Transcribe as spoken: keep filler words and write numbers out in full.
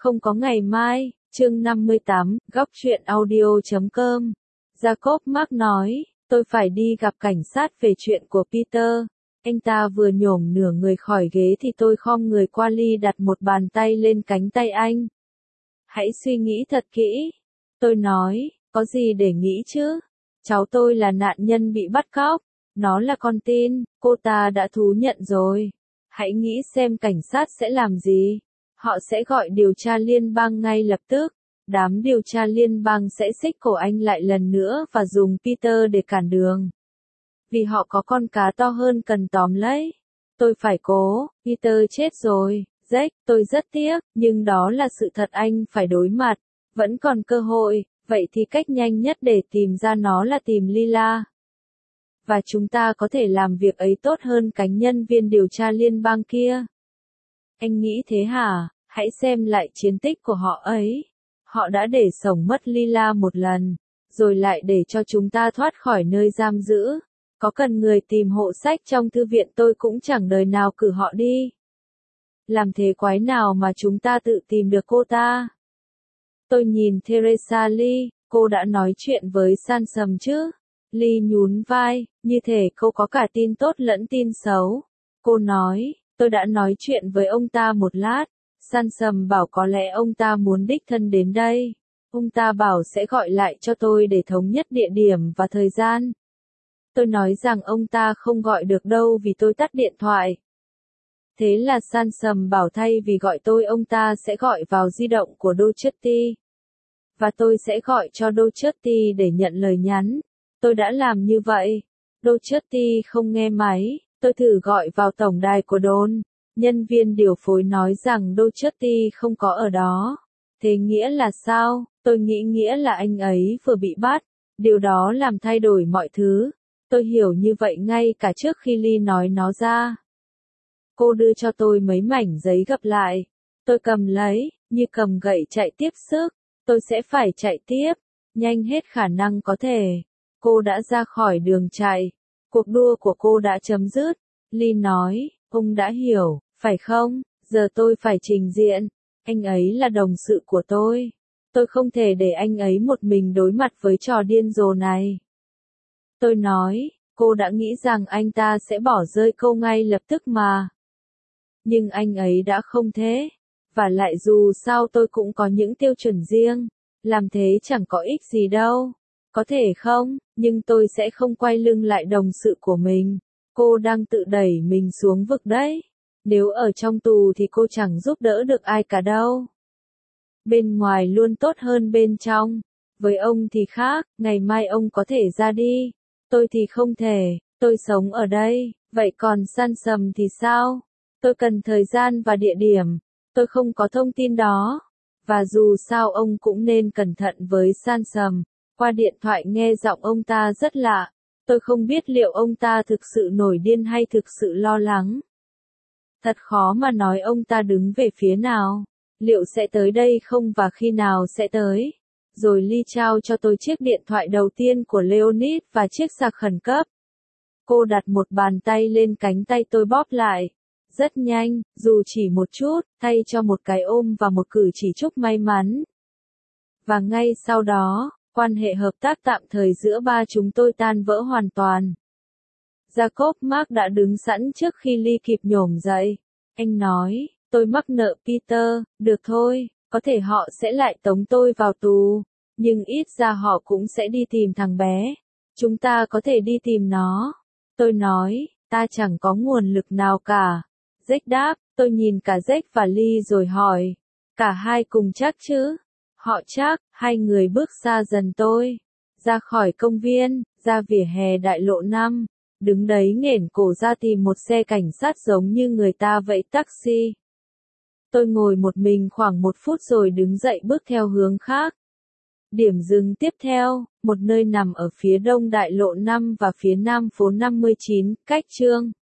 Không có ngày mai, chương năm mươi tám, góc truyện audio chấm com. Jacob Mark nói, tôi phải đi gặp cảnh sát về chuyện của Peter. Anh ta vừa nhổm nửa người khỏi ghế thì tôi khom người qua ly đặt một bàn tay lên cánh tay anh. Hãy suy nghĩ thật kỹ. Tôi nói, có gì để nghĩ chứ? Cháu tôi là nạn nhân bị bắt cóc. Nó là con tin, cô ta đã thú nhận rồi. Hãy nghĩ xem cảnh sát sẽ làm gì. Họ sẽ gọi điều tra liên bang ngay lập tức. Đám điều tra liên bang sẽ xích cổ anh lại lần nữa và dùng Peter để cản đường. Vì họ có con cá to hơn cần tóm lấy. Tôi phải cố, Peter chết rồi, Jack, tôi rất tiếc, nhưng đó là sự thật anh phải đối mặt. Vẫn còn cơ hội, vậy thì cách nhanh nhất để tìm ra nó là tìm Lila. Và chúng ta có thể làm việc ấy tốt hơn cánh nhân viên điều tra liên bang kia. Anh nghĩ thế hả? Hãy xem lại chiến tích của họ ấy. Họ đã để sống mất Lila một lần, rồi lại để cho chúng ta thoát khỏi nơi giam giữ. Có cần người tìm hộ sách trong thư viện tôi cũng chẳng đời nào cử họ đi. Làm thế quái nào mà chúng ta tự tìm được cô ta? Tôi nhìn Teresa Lee, cô đã nói chuyện với Sansom chứ? Lee nhún vai, như thể cô có cả tin tốt lẫn tin xấu. Cô nói, tôi đã nói chuyện với ông ta một lát. Sansom bảo có lẽ ông ta muốn đích thân đến đây. Ông ta bảo sẽ gọi lại cho tôi để thống nhất địa điểm và thời gian. Tôi nói rằng ông ta không gọi được đâu vì tôi tắt điện thoại. Thế là Sansom bảo thay vì gọi tôi ông ta sẽ gọi vào di động của Docherty. Và tôi sẽ gọi cho Docherty để nhận lời nhắn. Tôi đã làm như vậy. Docherty không nghe máy. Tôi thử gọi vào tổng đài của đồn. Nhân viên điều phối nói rằng Docherty không có ở đó. Thế nghĩa là sao? Tôi nghĩ nghĩa là anh ấy vừa bị bắt. Điều đó làm thay đổi mọi thứ. Tôi hiểu như vậy ngay cả trước khi Lee nói nó ra. Cô đưa cho tôi mấy mảnh giấy gập lại. Tôi cầm lấy, như cầm gậy chạy tiếp sức. Tôi sẽ phải chạy tiếp, nhanh hết khả năng có thể. Cô đã ra khỏi đường chạy. Cuộc đua của cô đã chấm dứt. Lee nói, ông đã hiểu, phải không? Giờ tôi phải trình diện. Anh ấy là đồng sự của tôi. Tôi không thể để anh ấy một mình đối mặt với trò điên rồ này. Tôi nói, cô đã nghĩ rằng anh ta sẽ bỏ rơi câu ngay lập tức mà. Nhưng anh ấy đã không thế. Và lại dù sao tôi cũng có những tiêu chuẩn riêng. Làm thế chẳng có ích gì đâu. Có thể không, nhưng tôi sẽ không quay lưng lại đồng sự của mình. Cô đang tự đẩy mình xuống vực đấy. Nếu ở trong tù thì cô chẳng giúp đỡ được ai cả đâu. Bên ngoài luôn tốt hơn bên trong. Với ông thì khác, ngày mai ông có thể ra đi. Tôi thì không thể, tôi sống ở đây, vậy còn Sansom thì sao? Tôi cần thời gian và địa điểm, tôi không có thông tin đó. Và dù sao ông cũng nên cẩn thận với Sansom. Qua điện thoại nghe giọng ông ta rất lạ. Tôi không biết liệu ông ta thực sự nổi điên hay thực sự lo lắng. Thật khó mà nói ông ta đứng về phía nào. Liệu sẽ tới đây không và khi nào sẽ tới. Rồi Lee trao cho tôi chiếc điện thoại đầu tiên của Leonid và chiếc sạc khẩn cấp. Cô đặt một bàn tay lên cánh tay tôi bóp lại. Rất nhanh, dù chỉ một chút, thay cho một cái ôm và một cử chỉ chúc may mắn. Và ngay sau đó, quan hệ hợp tác tạm thời giữa ba chúng tôi tan vỡ hoàn toàn. Jacob Mark đã đứng sẵn trước khi Lee kịp nhổm dậy. Anh nói, tôi mắc nợ Peter, được thôi, có thể họ sẽ lại tống tôi vào tù, nhưng ít ra họ cũng sẽ đi tìm thằng bé. Chúng ta có thể đi tìm nó. Tôi nói, ta chẳng có nguồn lực nào cả. Jack đáp, tôi nhìn cả Jack và Lee rồi hỏi, cả hai cùng chắc chứ? Họ chắc, hai người bước xa dần tôi. Ra khỏi công viên, ra vỉa hè đại lộ năm. Đứng đấy nghển cổ ra tìm một xe cảnh sát giống như người ta vẫy taxi. Tôi ngồi một mình khoảng một phút rồi đứng dậy bước theo hướng khác. Điểm dừng tiếp theo, một nơi nằm ở phía đông đại lộ năm và phía nam phố năm mươi chín, cách Trương